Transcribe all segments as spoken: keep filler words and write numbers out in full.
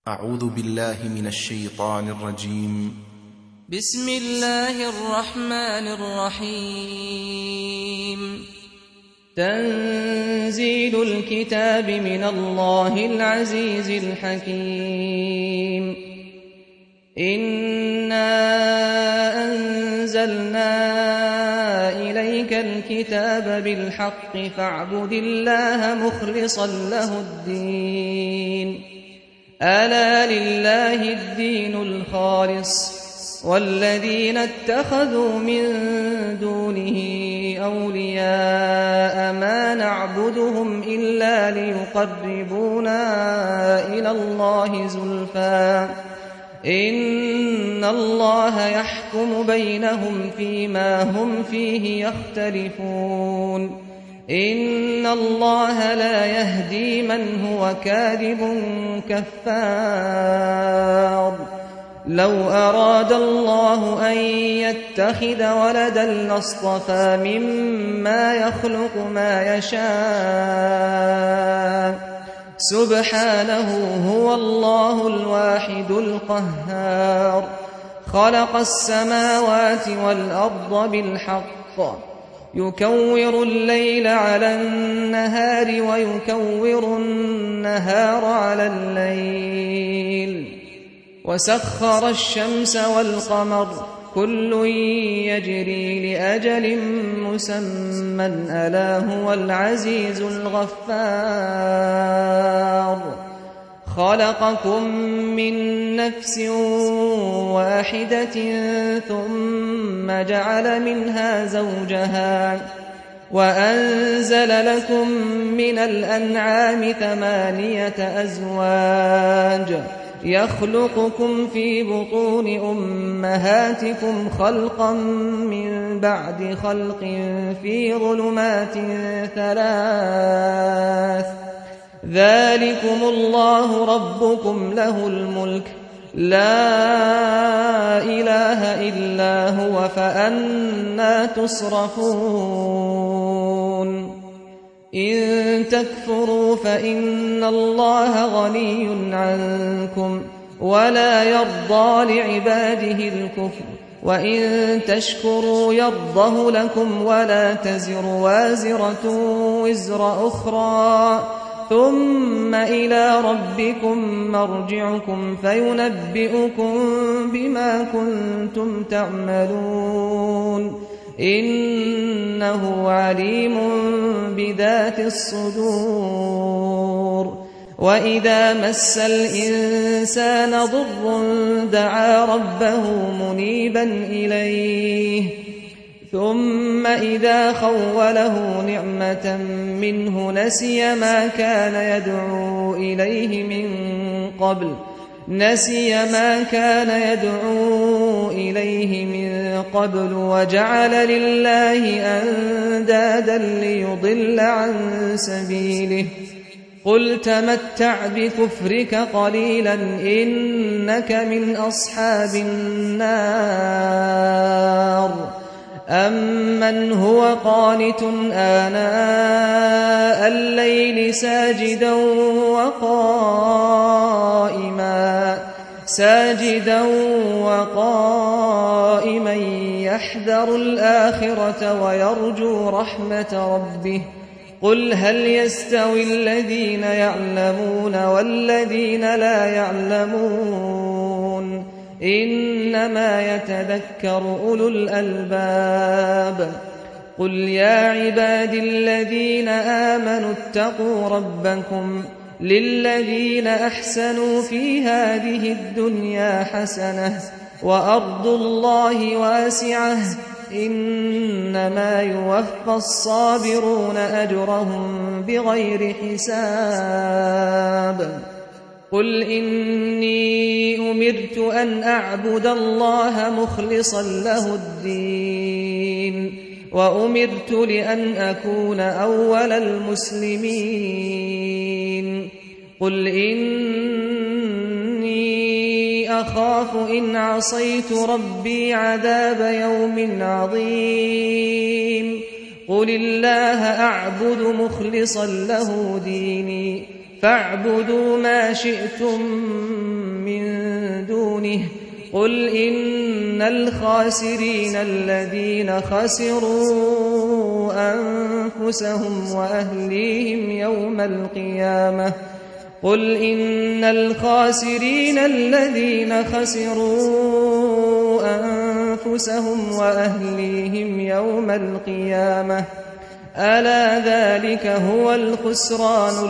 أعوذ بالله من الشيطان الرجيم. بسم الله الرحمن الرحيم. تنزيل الكتاب من الله العزيز الحكيم. إنا أنزلنا إليك الكتاب بالحق فاعبد الله مخلصا له الدين. ألا لله الدين الخالص والذين اتخذوا من دونه أولياء ما نعبدهم إلا ليقربونا إلى الله زلفى إن الله يحكم بينهم فيما هم فيه يختلفون. إن الله لا يهدي من هو كاذب كفار. لو أراد الله أن يتخذ ولدا لاصطفى مما يخلق ما يشاء سبحانه هو الله الواحد القهار. خلق السماوات والأرض بالحق يكور الليل على النهار ويكور النهار على الليل وسخر الشمس والقمر كل يجري لأجل مسمى ألا هو العزيز الغفار. خلقكم من نفس واحدة ثم جعل منها زوجها وأنزل لكم من الأنعام ثمانية أزواج يخلقكم في بطون أمهاتكم خلقا من بعد خلق في ظلمات ثلاث ذلكم الله ربكم له الملك لا إله إلا هو فأنى تصرفون. إن تكفروا فإن الله غني عنكم ولا يرضى لعباده الكفر وإن تشكروا يرضه لكم ولا تزر وازرة وزر أخرى ثم إلى ربكم مرجعكم فينبئكم بما كنتم تعملون إنه عليم بذات الصدور. وإذا مس الإنسان ضر دعا ربه منيبا إليه ثم إذا خوله نعمة منه نسي ما كان يدعو إليه من قبل نسي ما كان يدعو إليه من قبل وجعل لله أندادا ليضل عن سبيله. قل تمتع بكفرك قليلا إنك من أصحاب النار. أمن هو قانت آناء الليل ساجدا وقائما ساجدا وقائما يحذر الآخرة ويرجو رحمة ربه. قل هل يستوي الذين يعلمون والذين لا يعلمون إنما يتذكر أولو الألباب. قل يا عبادي الذين آمنوا اتقوا ربكم للذين أحسنوا في هذه الدنيا حسنة وأرض الله واسعة إنما يوفى الصابرون أجرهم بغير حساب. قل إني أمرت أن أعبد الله مخلصا له الدين وأمرت لأن أكون أول المسلمين. قل إني أخاف إن عصيت ربي عذاب يوم عظيم. قل الله أعبد مخلصا له ديني فاعبدوا ما شئتم من دونه قل إن الخاسرين الذين خسروا أنفسهم وأهليهم يوم القيامة قل إن الخاسرين الذين خسروا أنفسهم وأهليهم يوم القيامة ألا ذلك هو الخسران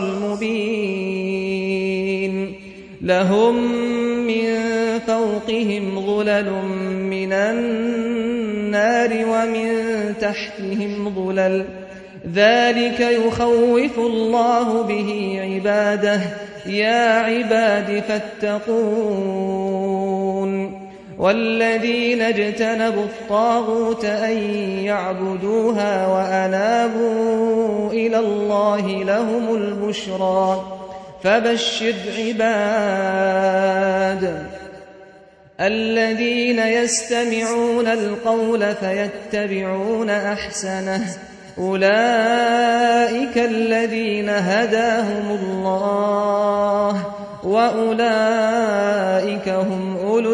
المبين لهم من فوقهم ظلل من النار ومن تحتهم ظلل ذلك يخوف الله به عباده يا عباد فاتقون والذين اجتنبوا الطاغوت أن يعبدوها وأنابوا إلى الله لهم البشرى فبشر عباد الذين يستمعون القول فيتبعون أحسنه أولئك الذين هداهم الله وأولئك هم أولو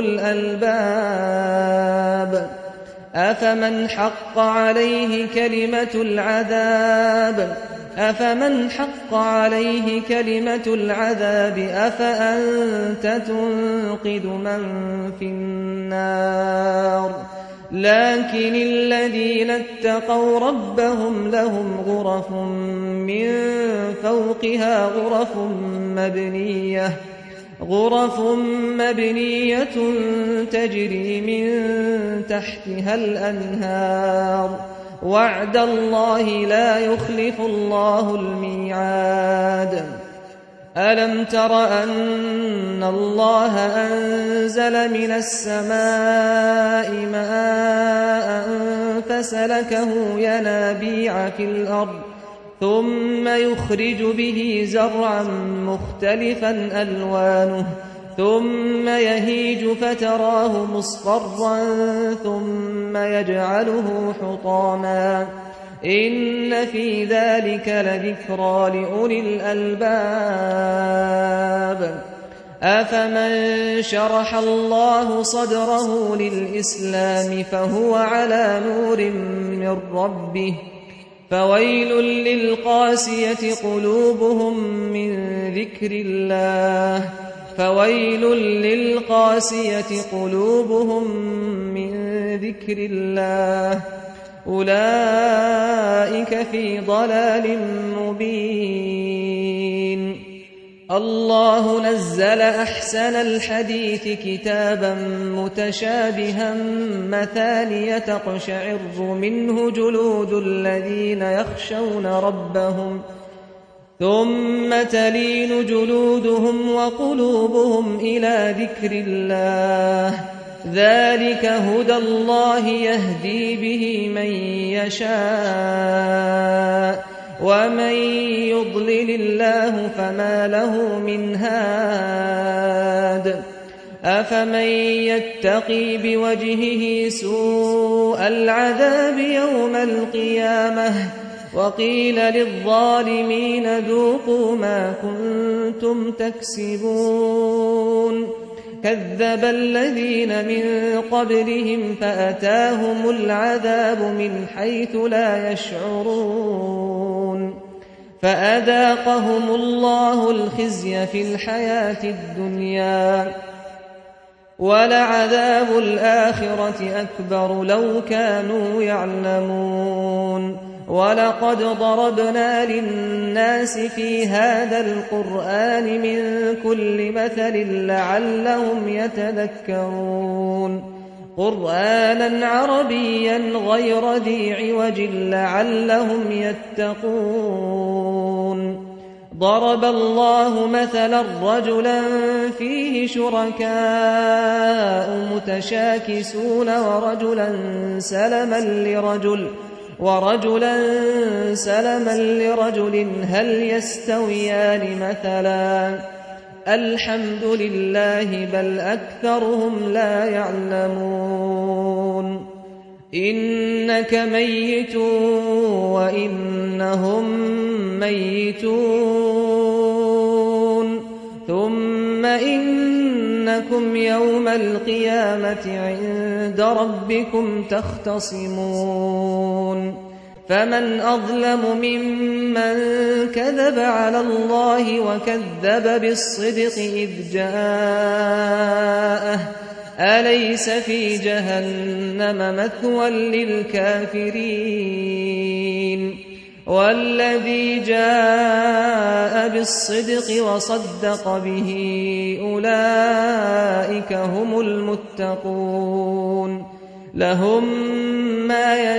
الألباب أفمن حق عليه كلمة العذاب أفمن حق عليه كلمة العذاب أفأنت تنقذ من في النار لكن الذين اتقوا ربهم لهم غرف من فوقها غرف مبنية غرف مبنية تجري من تحتها الأنهار وعد الله لا يخلف الله الميعاد ألم تر أن الله أنزل من السماء ماء فسلكه ينابيع في الأرض ثم يخرج به زرعا مختلفا ألوانه ثم يهيج فتراه مصفرا ثم يجعله حطاما إن في ذلك لذكرى لأولي الألباب أفمن شرح الله صدره للإسلام فهو على نور من ربه فويل للقاسية قلوبهم من ذكر الله فويل للقاسية قلوبهم من ذكر الله أولئك في ضلال مبين الله نزل أحسن الحديث كتابا متشابها مثانية تقشعر منه جلود الذين يخشون ربهم ثم تلين جلودهم وقلوبهم إلى ذكر الله ذلك هدى الله يهدي به من يشاء ومن يضلل الله فما له من هاد أفمن يتقي بوجهه سوء العذاب يوم القيامة وقيل للظالمين ذوقوا ما كنتم تكسبون كذب الذين من قبلهم فأتاهم العذاب من حيث لا يشعرون فأذاقهم الله الخزي في الحياة الدنيا ولعذاب الآخرة أكبر لو كانوا يعلمون ولقد ضربنا للناس في هذا القرآن من كل مثل لعلهم يتذكرون قرآنا عربيا غير ذي عوج لعلهم يتقون ضرب الله مثلا رجلا فيه شركاء متشاكسون ورجلا سلما لرجل ورجلا سلما لرجل هل يستويان مثلا الحمد لله بل أكثرهم لا يعلمون إنك ميت وإنهم ميتون إنكم يوم القيامة عند ربكم تختصمون فمن أظلم ممن كذب على الله وكذب بالصدق إذ جاءه أليس في جهنم مثوى للكافرين والذي جاء بالصدق وصدق به أولئك هم المتقون لهم ما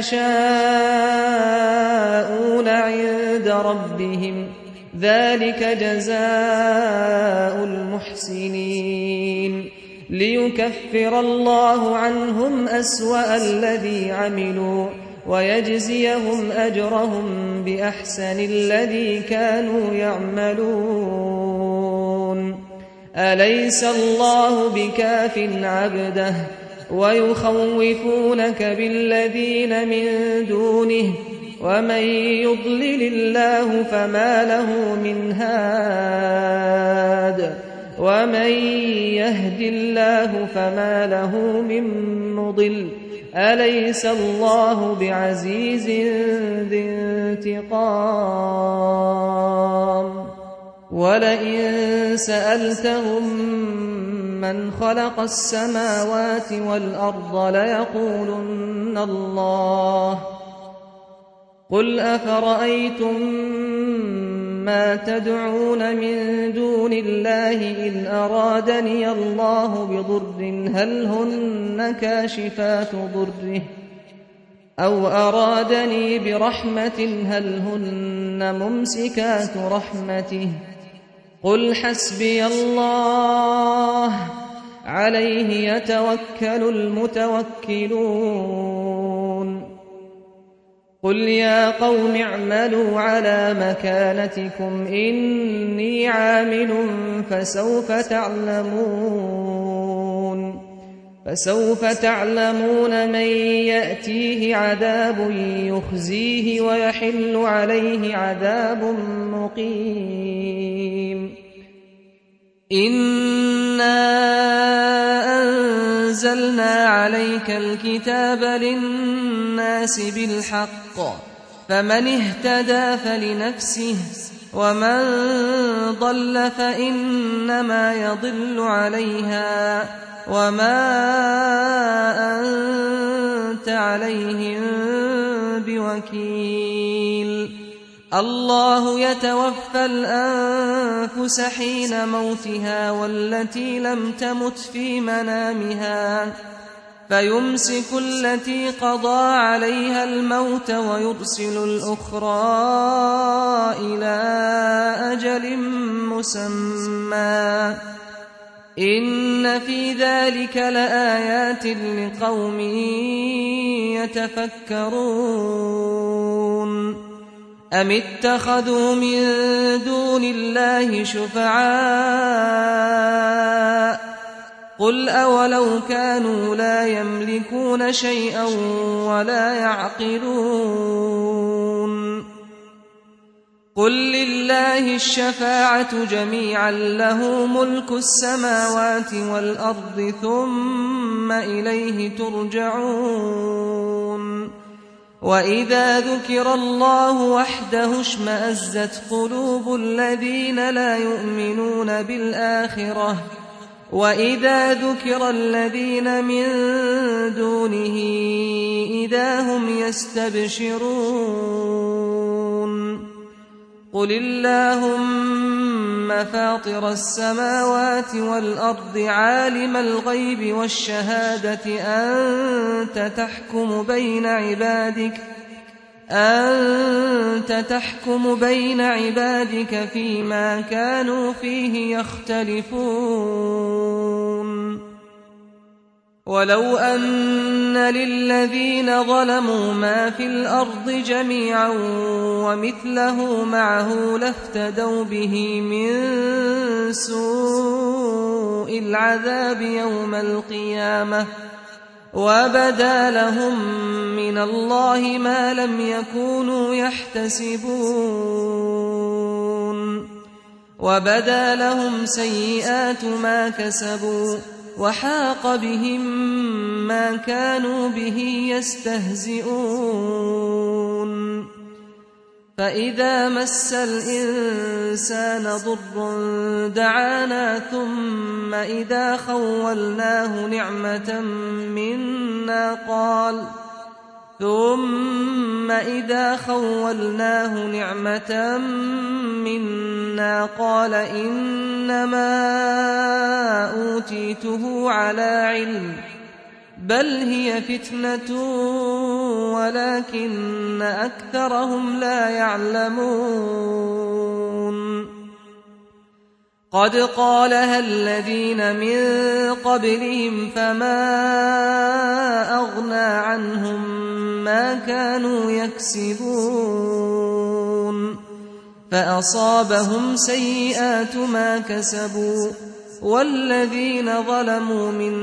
يشاءون عند ربهم ذلك جزاء المحسنين ليكفر الله عنهم أسوأ الذي عملوا ويجزيهم أجرهم بأحسن الذي كانوا يعملون أليس الله بكاف عبده ويخوفونك بالذين من دونه ومن يضلل الله فما له من هاد ومن يهد الله فما له من مضل أليس الله بعزيز ذي انتقام ولئن سألتهم من خلق السماوات والأرض ليقولن الله قل أفرأيتم ما تدعون من دون الله إن أرادني الله بضر هل هن كاشفات ضره أو أرادني برحمة هل هن ممسكات رحمته قل حسبي الله عليه يتوكل المتوكلون قل يا قوم اعملوا على مكانتكم إني عامل فسوف تعلمون فسوف تعلمون من يأتيه عذاب يخزيه ويحل عليه عذاب مقيم إنا أنزلنا عليك الكتاب للناس بالحق فمن اهتدى فلنفسه ومن ضل فإنما يضل عليها وما أنت عليهم بوكيل الله يتوفى الأنفس حين موتها والتي لم تمت في منامها فيمسك التي قضى عليها الموت ويرسل الأخرى إلى أجل مسمى إن في ذلك لآيات لقوم يتفكرون أم اتخذوا من دون الله شفعاء قل أولو كانوا لا يملكون شيئا ولا يعقلون قل لله الشفاعة جميعا له ملك السماوات والأرض ثم إليه ترجعون وإذا ذكر الله وحده اشمأزت قلوب الذين لا يؤمنون بالآخرة وإذا ذكر الذين من دونه إذا هم يستبشرون قل اللهم فاطر السماوات والأرض عالم الغيب والشهادة أنت تحكم بين عبادك أنت تحكم بين عبادك فيما كانوا فيه يختلفون ولو أن للذين ظلموا ما في الأرض جميعا ومثله معه لافتدوا به من سوء العذاب يوم القيامة وبدا لهم من الله ما لم يكونوا يحتسبون وبدا لهم سيئات ما كسبوا وحاق بهم ما كانوا به يستهزئون فإذا مس الإنسان ضر دعانا ثم إذا خولناه نعمة منا قال ثم إذا خولناه نعمة منا قال إنما أوتيته على علم بل هي فتنة ولكن أكثرهم لا يعلمون قد قالها الذين من قبلهم فما أغنى عنهم ما كانوا يكسبون فأصابهم سيئات ما كسبوا والذين ظلموا من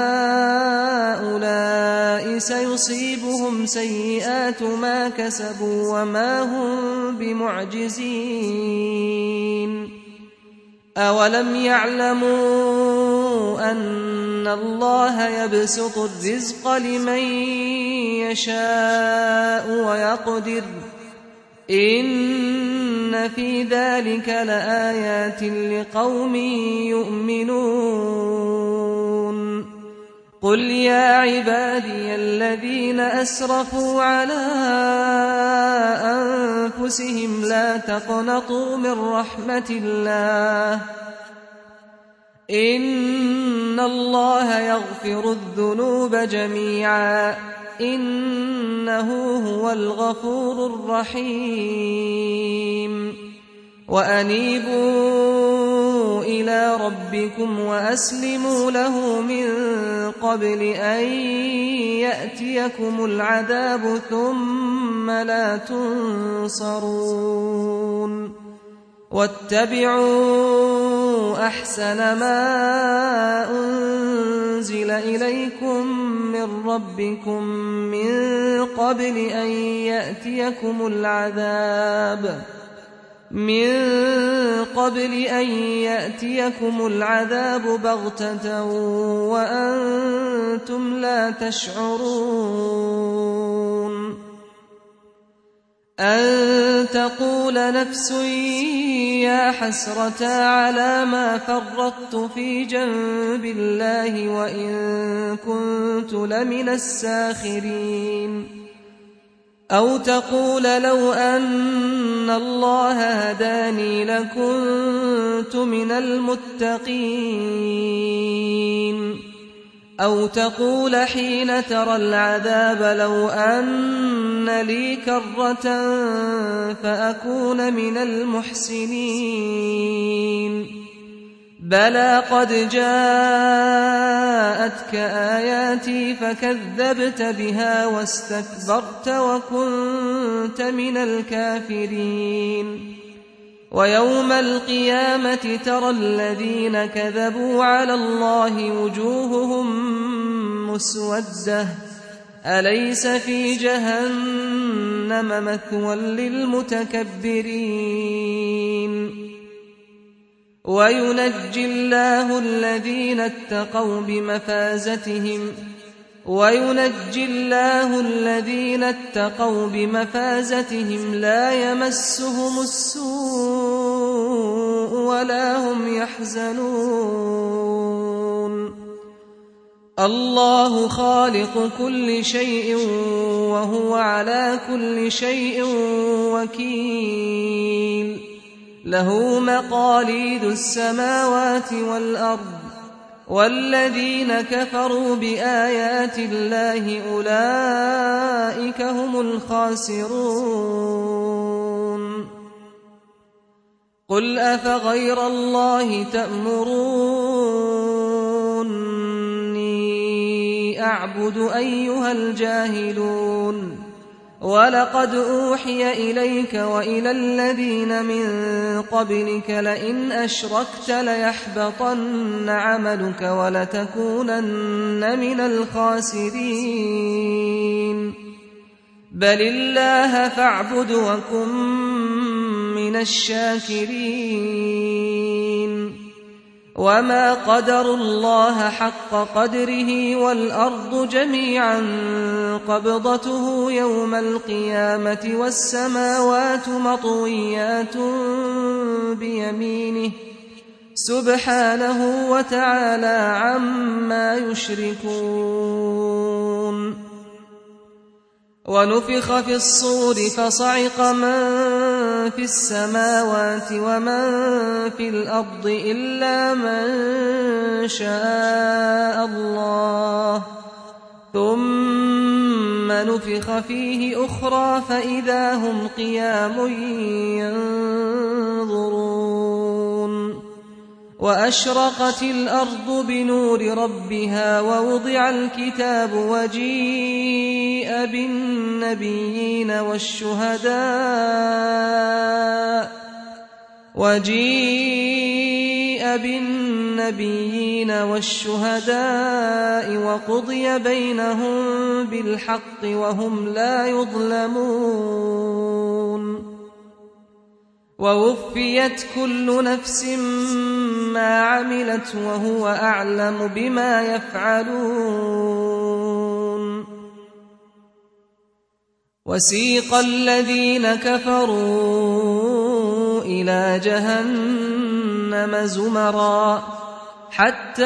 هؤلاء سيصيبهم سيئات ما كسبوا وما هم بمعجزين أولم يعلموا أن الله يبسط الرزق لمن يشاء ويقدر إن في ذلك لآيات لقوم يؤمنون قل يا عبادي الذين أسرفوا على أنفسهم لا تقنطوا من رحمة الله إن الله يغفر الذنوب جميعا إنه هو الغفور الرحيم وأنيبوا إلى ربكم وأسلموا له من قبل أن يأتيكم العذاب ثم لا تنصرون واتبعوا أحسن ما أنزل إليكم من ربكم من قبل أن يأتيكم العذاب من قبل أن يأتيكم العذاب بغتة وأنتم لا تشعرون أن تقول نفس يا حسرة على ما فرطت في جنب الله وإن كنت لمن الساخرين أو تقول لو أن الله هداني لكنت من المتقين أو تقول حين ترى العذاب لو أن لي كرة فأكون من المحسنين بلى قد جاءتك آياتي فكذبت بها واستكبرت وكنت من الكافرين ويوم القيامة ترى الذين كذبوا على الله وجوههم مسودة أليس في جهنم مثوى للمتكبرين وينجي الله الذين اتقوا بمفازتهم وينجي الله الذين اتقوا بمفازتهم لا يمسهم السوء ولا هم يحزنون الله خالق كل شيء وهو على كل شيء وكيل له مقاليد السماوات والأرض والذين كفروا بآيات الله أولئك هم الخاسرون قل أفغير الله تأمروني أعبد أيها الجاهلون ولقد أوحي إليك وإلى الذين من قبلك لئن أشركت ليحبطن عملك ولتكونن من الخاسرين بل الله فاعبد وكن من الشاكرين وما قدروا الله حق قدره والأرض جميعا قبضته يوم القيامة والسماوات مطويات بيمينه سبحانه وتعالى عما يشركون ونفخ في الصور فصعق من في السماوات ومن في الأرض إلا من شاء الله ثم نفخ فيه أخرى فإذا هم قيام ينظرون وأشرقت الأرض بنور ربها ووضع الكتاب وجيء بالنبيين والشهداء وجيء بالنبيين والشهداء وقضي بينهم بالحق وهم لا يظلمون ووفيت كل نفس ما عملت وهو أعلم بما يفعلون وسيق الذين كفروا إلى جهنم زمرا حتى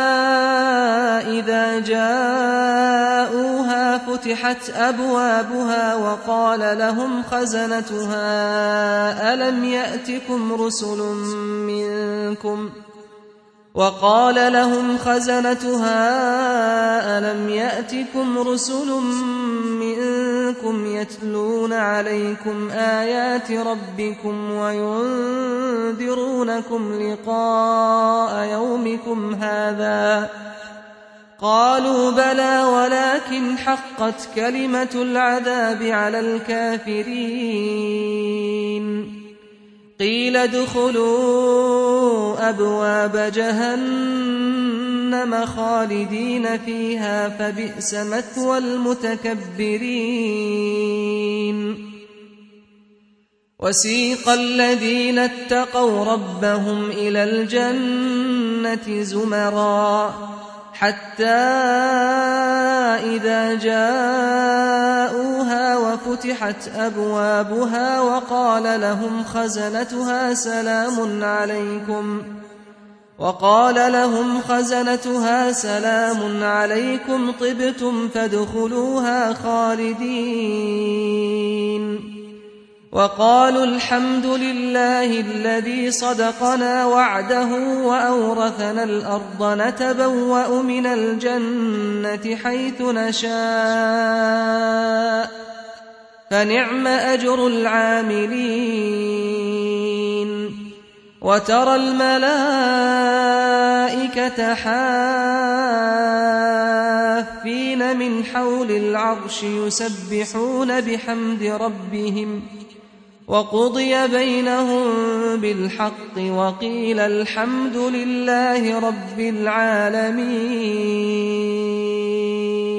إذا جاءوها فتحت أبوابها وقال لهم خزنتها ألم يأتكم رسل منكم وقال لهم خزنتها ألم يأتكم رسل منكم يتلون عليكم آيات ربكم وينذرونكم لقاء يومكم هذا قالوا بلى ولكن حقت كلمة العذاب على الكافرين قيل ادخلوا أبواب جهنم خالدين فيها فبئس مثوى المتكبرين وسيق الذين اتقوا ربهم إلى الجنة زمرا حتى إذا جاءوها وفتحت أبوابها وقال لهم خزنتها سلام عليكم وقال لهم خزنتها سلام عليكم طبتم فادخلوها خالدين وقالوا الحمد لله الذي صدقنا وعده وأورثنا الأرض نتبوأ من الجنة حيث نشاء فنعم أجر العاملين وترى الملائكة حافين من حول العرش يسبحون بحمد ربهم وقضي بينهم بالحق وقيل الحمد لله رب العالمين